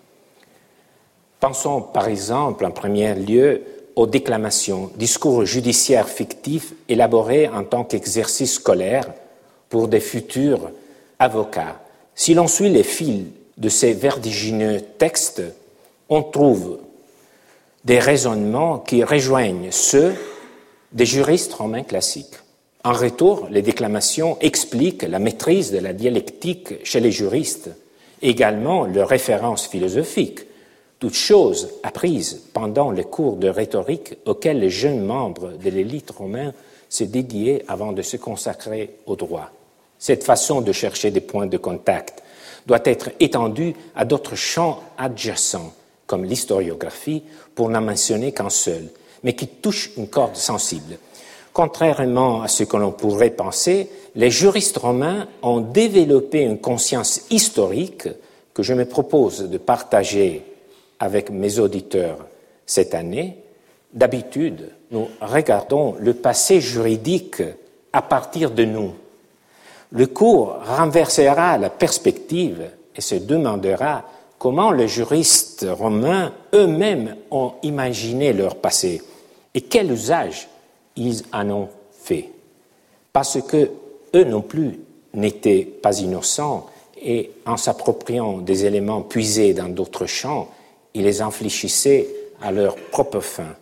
Pensons par exemple en premier lieu aux déclamations, discours judiciaires fictifs élaborés en tant qu'exercice scolaire pour des futurs avocats. Si l'on suit les fils de ces vertigineux textes, on trouve des raisonnements qui rejoignent ceux des juristes romains classiques. En retour, les déclamations expliquent la maîtrise de la dialectique chez les juristes, également leurs références philosophiques, toutes choses apprises pendant les cours de rhétorique auxquels les jeunes membres de l'élite romaine se dédiaient avant de se consacrer au droit. Cette façon de chercher des points de contact doit être étendue à d'autres champs adjacents, comme l'historiographie, pour n'en mentionner qu'un seul, mais qui touche une corde sensible. Contrairement à ce que l'on pourrait penser, les juristes romains ont développé une conscience historique que je me propose de partager avec mes auditeurs cette année. D'habitude, nous regardons le passé juridique à partir de nous. Le cours renversera la perspective et se demandera comment les juristes romains eux-mêmes ont imaginé leur passé et quel usage ils en ont fait. Parce que eux non plus n'étaient pas innocents et en s'appropriant des éléments puisés dans d'autres champs, ils les infléchissaient à leur propre fin.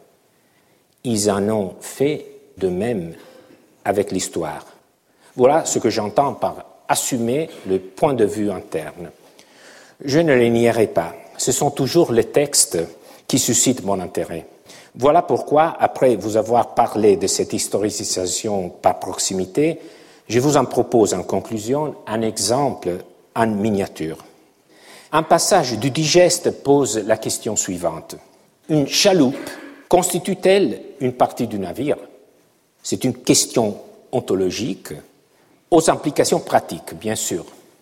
Ils en ont fait de même avec l'histoire. Voilà ce que j'entends par assumer le point de vue interne. Je ne les nierai pas. Ce sont toujours les textes qui suscitent mon intérêt. Voilà pourquoi, après vous avoir parlé de cette historicisation par proximité, je vous en propose en conclusion un exemple en miniature. Un passage du Digeste pose la question suivante. Une chaloupe constitue-t-elle une partie du navire? C'est une question ontologique aux implications pratiques, bien sûr.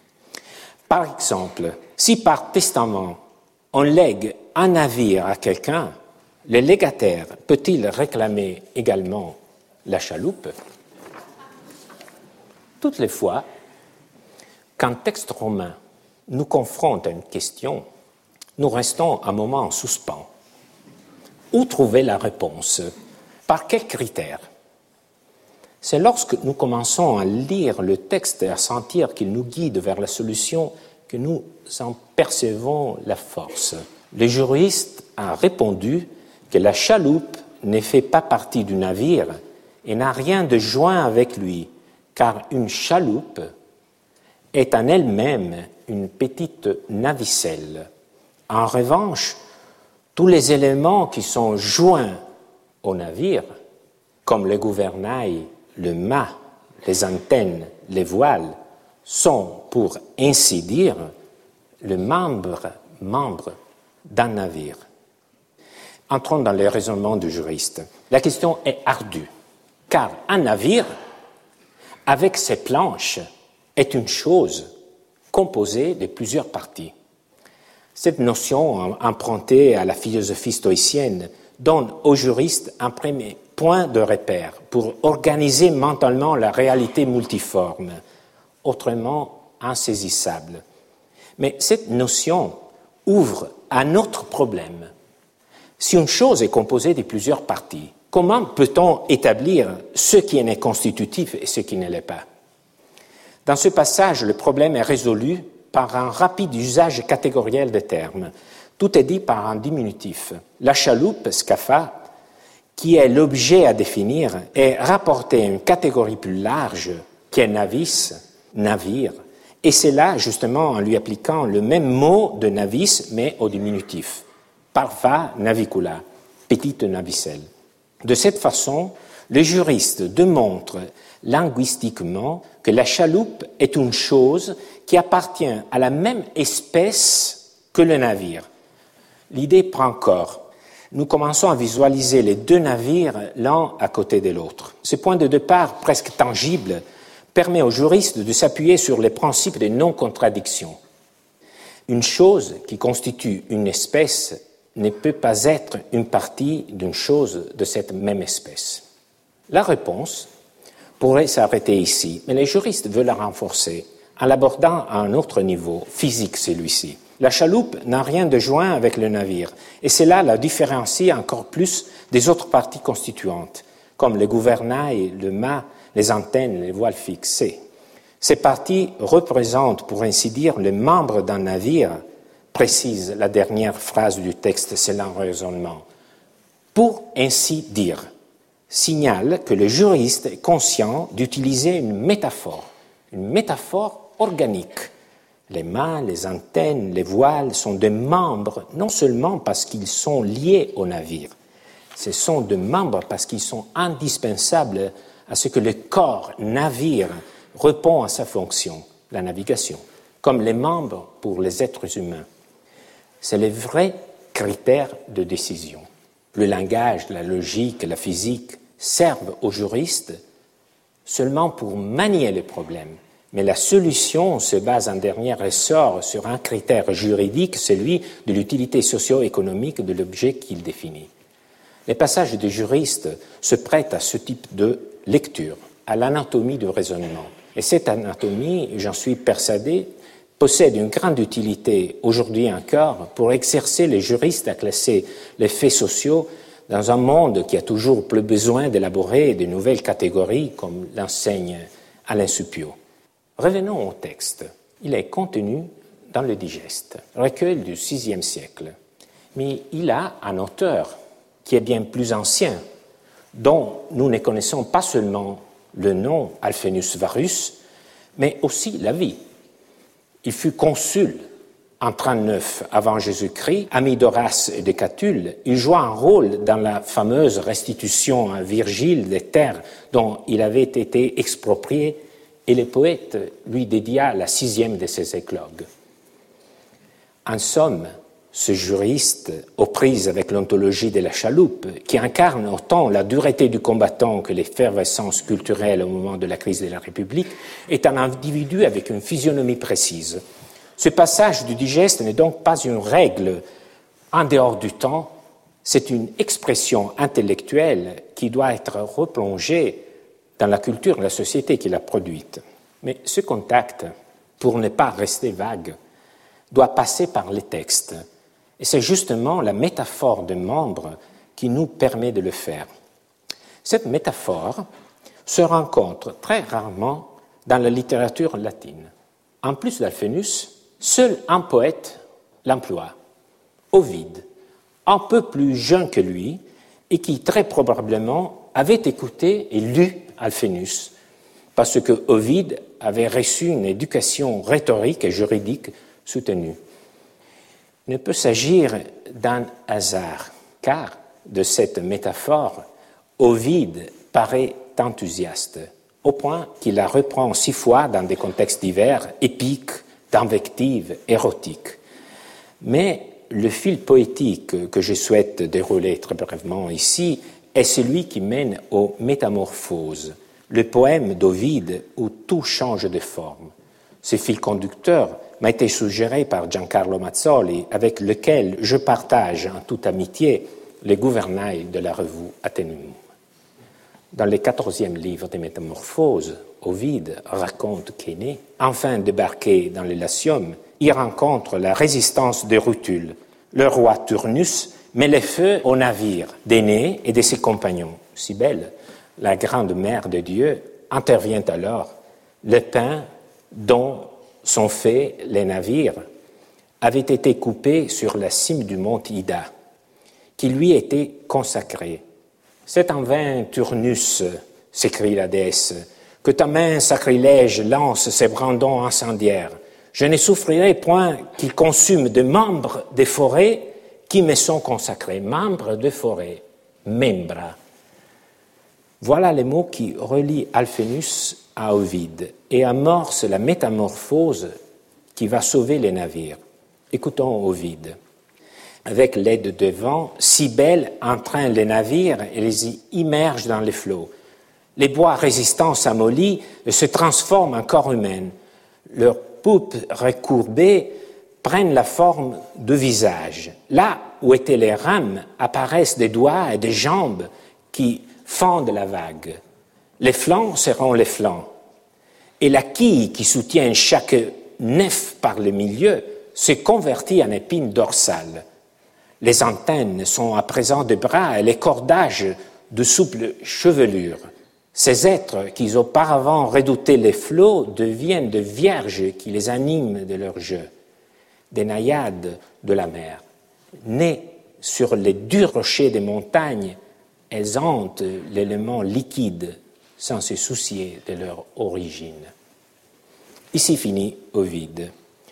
Par exemple, si par testament on lègue un navire à quelqu'un, le légataire peut-il réclamer également la chaloupe? Toutes les fois qu'un texte romain nous confronte à une question, nous restons un moment en suspens. Où trouver la réponse? Par quels critères? C'est lorsque nous commençons à lire le texte et à sentir qu'il nous guide vers la solution que nous en percevons la force. Le juriste a répondu que la chaloupe ne fait pas partie du navire et n'a rien de joint avec lui, car une chaloupe est en elle-même une petite navicelle. En revanche, tous les éléments qui sont joints au navire, comme le gouvernail, le mât, les antennes, les voiles, sont, pour ainsi dire, le membre d'un navire. Entrons dans les raisonnements du juriste. La question est ardue, car un navire, avec ses planches, est une chose composée de plusieurs parties. Cette notion, empruntée à la philosophie stoïcienne, donne aux juristes un premier point de repère pour organiser mentalement la réalité multiforme, autrement insaisissable. Mais cette notion ouvre un autre problème. Si une chose est composée de plusieurs parties, comment peut-on établir ce qui en est constitutif et ce qui ne l'est pas? Dans ce passage, le problème est résolu par un rapide usage catégoriel des termes. Tout est dit par un diminutif. La chaloupe, scapha, qui est l'objet à définir, est rapporté à une catégorie plus large qui est navis, navire, et c'est là justement en lui appliquant le même mot de navis mais au diminutif. Parva navicula, petite navicelle. De cette façon, le juriste démontre linguistiquement que la chaloupe est une chose qui appartient à la même espèce que le navire. L'idée prend corps. Nous commençons à visualiser les deux navires l'un à côté de l'autre. Ce point de départ presque tangible permet aux juristes de s'appuyer sur les principes de non-contradiction. Une chose qui constitue une espèce ne peut pas être une partie d'une chose de cette même espèce. La réponse pourrait s'arrêter ici, mais les juristes veulent la renforcer en l'abordant à un autre niveau, physique celui-ci. La chaloupe n'a rien de joint avec le navire, et cela la différencie encore plus des autres parties constituantes, comme le gouvernail, le mât, les antennes, les voiles fixées. Ces parties représentent, pour ainsi dire, les membres d'un navire, précise la dernière phrase du texte selon le raisonnement. Pour ainsi dire, signale que le juriste est conscient d'utiliser une métaphore organique. Les mâts, les antennes, les voiles sont des membres non seulement parce qu'ils sont liés au navire, ce sont des membres parce qu'ils sont indispensables à ce que le corps navire répond à sa fonction, la navigation, comme les membres pour les êtres humains. C'est le vrai critère de décision. Le langage, la logique, la physique servent aux juristes seulement pour manier les problèmes. Mais la solution se base en dernier ressort sur un critère juridique, celui de l'utilité socio-économique de l'objet qu'il définit. Les passages des juristes se prêtent à ce type de lecture, à l'anatomie du raisonnement. Et cette anatomie, j'en suis persuadé, possède une grande utilité aujourd'hui encore pour exercer les juristes à classer les faits sociaux dans un monde qui a toujours plus besoin d'élaborer de nouvelles catégories, comme l'enseigne Alain Suppiot. Revenons au texte. Il est contenu dans le Digeste, recueil du VIe siècle. Mais il a un auteur qui est bien plus ancien, dont nous ne connaissons pas seulement le nom Alphénus Varus, mais aussi la vie. Il fut consul en 39 avant Jésus-Christ, ami d'Horace et de Catulle. Il joua un rôle dans la fameuse restitution à Virgile des terres dont il avait été exproprié, et le poète lui dédia la 6e de ses éclogues. En somme, ce juriste, aux prises avec l'ontologie de la chaloupe, qui incarne autant la dureté du combattant que l'effervescence culturelle au moment de la crise de la République, est un individu avec une physionomie précise. Ce passage du Digeste n'est donc pas une règle en dehors du temps, c'est une expression intellectuelle qui doit être replongée dans la culture de la société qui l'a produite. Mais ce contact, pour ne pas rester vague, doit passer par les textes. Et c'est justement la métaphore de membres qui nous permet de le faire. Cette métaphore se rencontre très rarement dans la littérature latine. En plus d'Alphénus, seul un poète l'emploie, Ovide, un peu plus jeune que lui et qui très probablement avait écouté et lu Alphénus, parce que Ovide avait reçu une éducation rhétorique et juridique soutenue. Il ne peut s'agir d'un hasard, car de cette métaphore, Ovide paraît enthousiaste, au point qu'il la reprend 6 fois dans des contextes divers, épiques, d'invectives, érotiques. Mais le fil poétique que je souhaite dérouler très brièvement ici est celui qui mène aux Métamorphoses, le poème d'Ovide où tout change de forme. Ce fil conducteur m'a été suggéré par Giancarlo Mazzoli, avec lequel je partage en toute amitié les gouvernails de la revue Athénum. Dans le 14e livre des Métamorphoses, Ovide raconte qu'Énée, enfin débarqué dans le Latium, y rencontre la résistance de Rutule. Le roi Turnus met le feu au navire d'Énée et de ses compagnons. Cybèle, la grande mère de Dieu, intervient alors. Le pain dont sont faits les navires avait été coupé sur la cime du mont Ida, qui lui était consacré. C'est en vain, Turnus, s'écrie la déesse, que ta main sacrilège lance ses brandons incendiaires. Je ne souffrirai point qu'ils consument de membres des forêts qui me sont consacrés. Membres de forêt, membra. Voilà les mots qui relient Alphénus à Ovide et amorcent la métamorphose qui va sauver les navires. Écoutons Ovide. Avec l'aide de vent, Cybèle entraîne les navires et les immerge dans les flots. Les bois résistants s'amollissent et se transforment en corps humain. Leurs poupes recourbées prennent la forme de visages. Là où étaient les rames apparaissent des doigts et des jambes qui fendent la vague. Les flancs seront les flancs. Et la quille qui soutient chaque nef par le milieu se convertit en épine dorsale. Les antennes sont à présent des bras et les cordages de souples chevelures. Ces êtres qui auparavant redoutaient les flots deviennent des vierges qui les animent de leur jeu, des naïades de la mer. Nées sur les durs rochers des montagnes, elles hantent l'élément liquide sans se soucier de leur origine. Ici finit Ovide.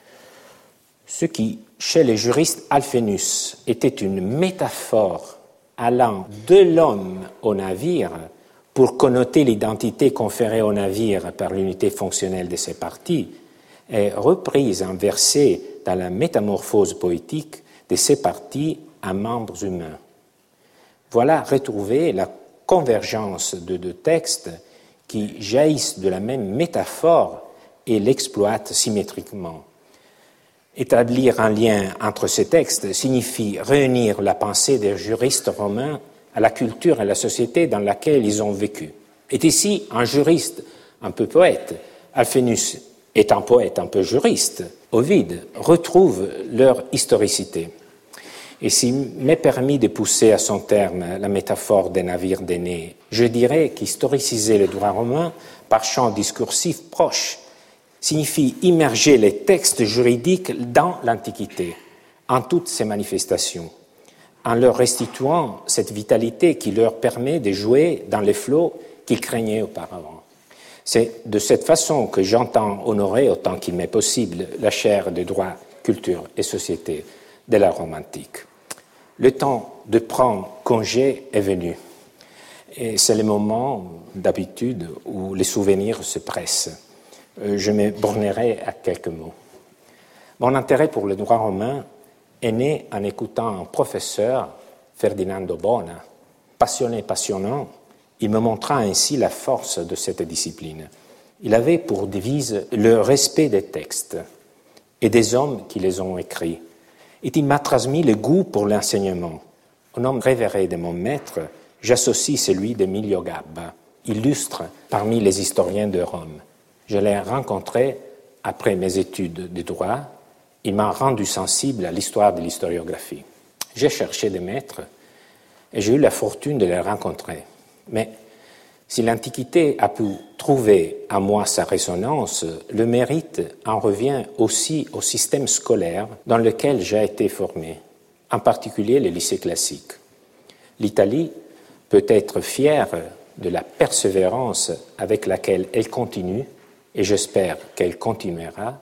Ce qui, chez les juristes Alphénus, était une métaphore allant de l'homme au navire pour connoter l'identité conférée au navire par l'unité fonctionnelle de ses parties, est reprise en verset dans la métamorphose poétique de ces parties en membres humains. Voilà retrouver la convergence de deux textes qui jaillissent de la même métaphore et l'exploitent symétriquement. Établir un lien entre ces textes signifie réunir la pensée des juristes romains à la culture et à la société dans laquelle ils ont vécu. Et ici, un juriste un peu poète, Alphénus est un poète un peu juriste, Ovide retrouve leur historicité. Et s'il m'est permis de pousser à son terme la métaphore des navires d'Énée, je dirais qu'historiciser le droit romain par champ discursif proche signifie immerger les textes juridiques dans l'Antiquité, en toutes ses manifestations, en leur restituant cette vitalité qui leur permet de jouer dans les flots qu'ils craignaient auparavant. C'est de cette façon que j'entends honorer, autant qu'il m'est possible, la chaire de droit, culture et société de la Rome antique. Le temps de prendre congé est venu. Et c'est le moment, d'habitude, où les souvenirs se pressent. Je me bornerai à quelques mots. Mon intérêt pour le droit romain est né en écoutant un professeur, Ferdinando Bona. Passionné, passionnant, il me montra ainsi la force de cette discipline. Il avait pour devise le respect des textes et des hommes qui les ont écrits. Et il m'a transmis le goût pour l'enseignement. Au nom révéré de mon maître, j'associe celui d'Emilio Gabba, illustre parmi les historiens de Rome. Je l'ai rencontré après mes études de droit. Il m'a rendu sensible à l'histoire de l'historiographie. J'ai cherché des maîtres et j'ai eu la fortune de les rencontrer. Mais si l'Antiquité a pu trouver en moi sa résonance, le mérite en revient aussi au système scolaire dans lequel j'ai été formé, en particulier les lycées classiques. L'Italie peut être fière de la persévérance avec laquelle elle continue, et j'espère qu'elle continuera,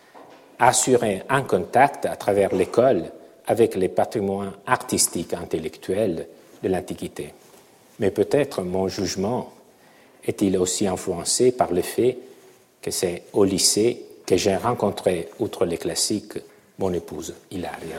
à assurer un contact à travers l'école avec les patrimoines artistiques et intellectuels de l'Antiquité. Mais peut-être mon jugement est-il aussi influencé par le fait que c'est au lycée que j'ai rencontré, outre les classiques, mon épouse Hilaria.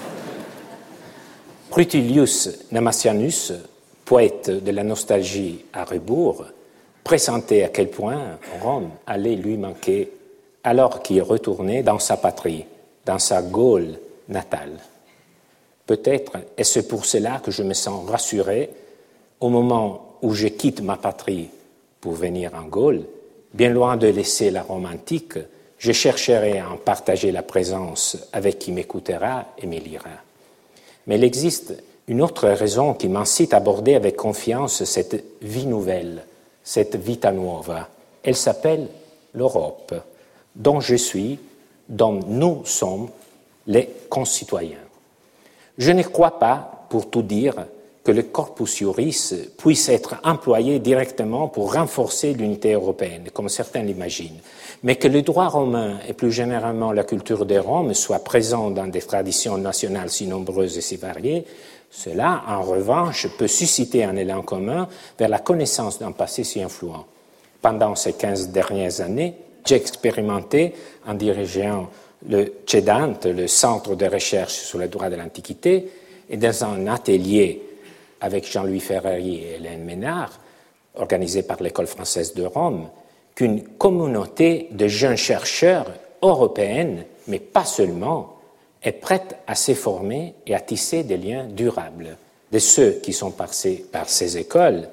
Rutilius Nemasianus, poète de la nostalgie à rebours, pressentait à quel point Rome allait lui manquer alors qu'il retournait dans sa patrie, dans sa Gaule natale. Peut-être est-ce pour cela que je me sens rassuré au moment où je quitte ma patrie pour venir en Gaule. Bien loin de laisser la Rome antique, je chercherai à en partager la présence avec qui m'écoutera et me lira. Mais il existe une autre raison qui m'incite à aborder avec confiance cette vie nouvelle, cette vita nuova. Elle s'appelle l'Europe, dont je suis, dont nous sommes les concitoyens. Je ne crois pas, pour tout dire, que le corpus juris puisse être employé directement pour renforcer l'unité européenne, comme certains l'imaginent, mais que le droit romain et plus généralement la culture de Rome soient présents dans des traditions nationales si nombreuses et si variées, cela, en revanche, peut susciter un élan commun vers la connaissance d'un passé si influent. Pendant ces 15 dernières années, j'ai expérimenté, en dirigeant le CEDANT, le Centre de recherche sur le droit de l'Antiquité, et dans un atelier avec Jean-Louis Ferrari et Hélène Ménard, organisé par l'École française de Rome, qu'une communauté de jeunes chercheurs européennes, mais pas seulement, est prête à se former et à tisser des liens durables. De ceux qui sont passés par ces écoles,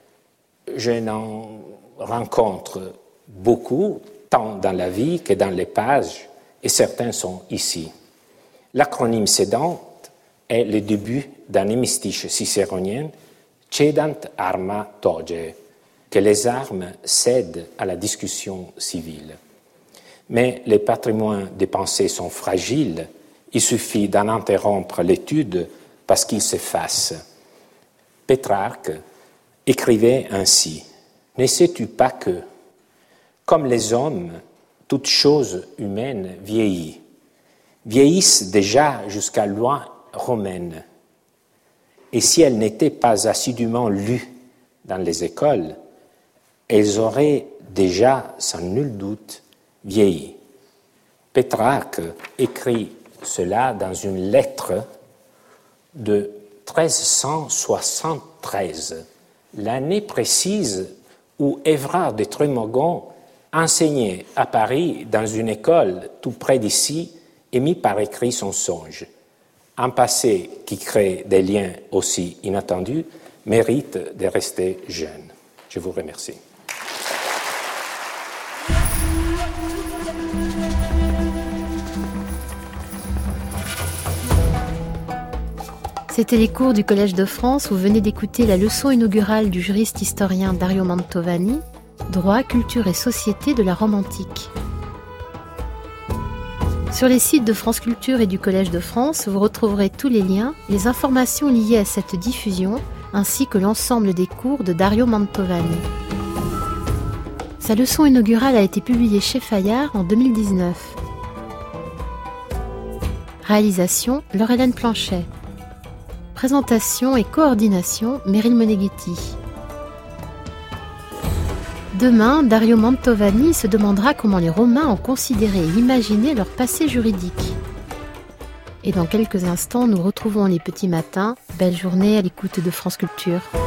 je n'en rencontre beaucoup, tant dans la vie que dans les pages, et certains sont ici. L'acronyme CEDANT est le début d'un hémistiche cicéronien, Cedant arma toge, que les armes cèdent à la discussion civile. Mais les patrimoines des pensées sont fragiles, il suffit d'en interrompre l'étude parce qu'ils s'effacent. Pétrarque écrivait ainsi: « Ne sais-tu pas que, comme les hommes, toute chose humaine vieillissent déjà jusqu'à loi romaine, et si elles n'étaient pas assidûment lues dans les écoles, elles auraient déjà, sans nul doute, vieilli. » Pétrarque écrit cela dans une lettre de 1373, l'année précise où Évrard de Trémorgon enseignait à Paris dans une école tout près d'ici et mit par écrit son songe. Un passé qui crée des liens aussi inattendus mérite de rester jeune. Je vous remercie. C'était les cours du Collège de France. Vous venez d'écouter la leçon inaugurale du juriste historien Dario Mantovani, Droit, culture et société de la Rome antique. Sur les sites de France Culture et du Collège de France, vous retrouverez tous les liens, les informations liées à cette diffusion, ainsi que l'ensemble des cours de Dario Mantovani. Sa leçon inaugurale a été publiée chez Fayard en 2019. Réalisation, Laure-Hélène Planchet. Présentation et coordination, Meryl Moneghetti. Demain, Dario Mantovani se demandera comment les Romains ont considéré et imaginé leur passé juridique. Et dans quelques instants, nous retrouvons les petits matins. Belle journée à l'écoute de France Culture.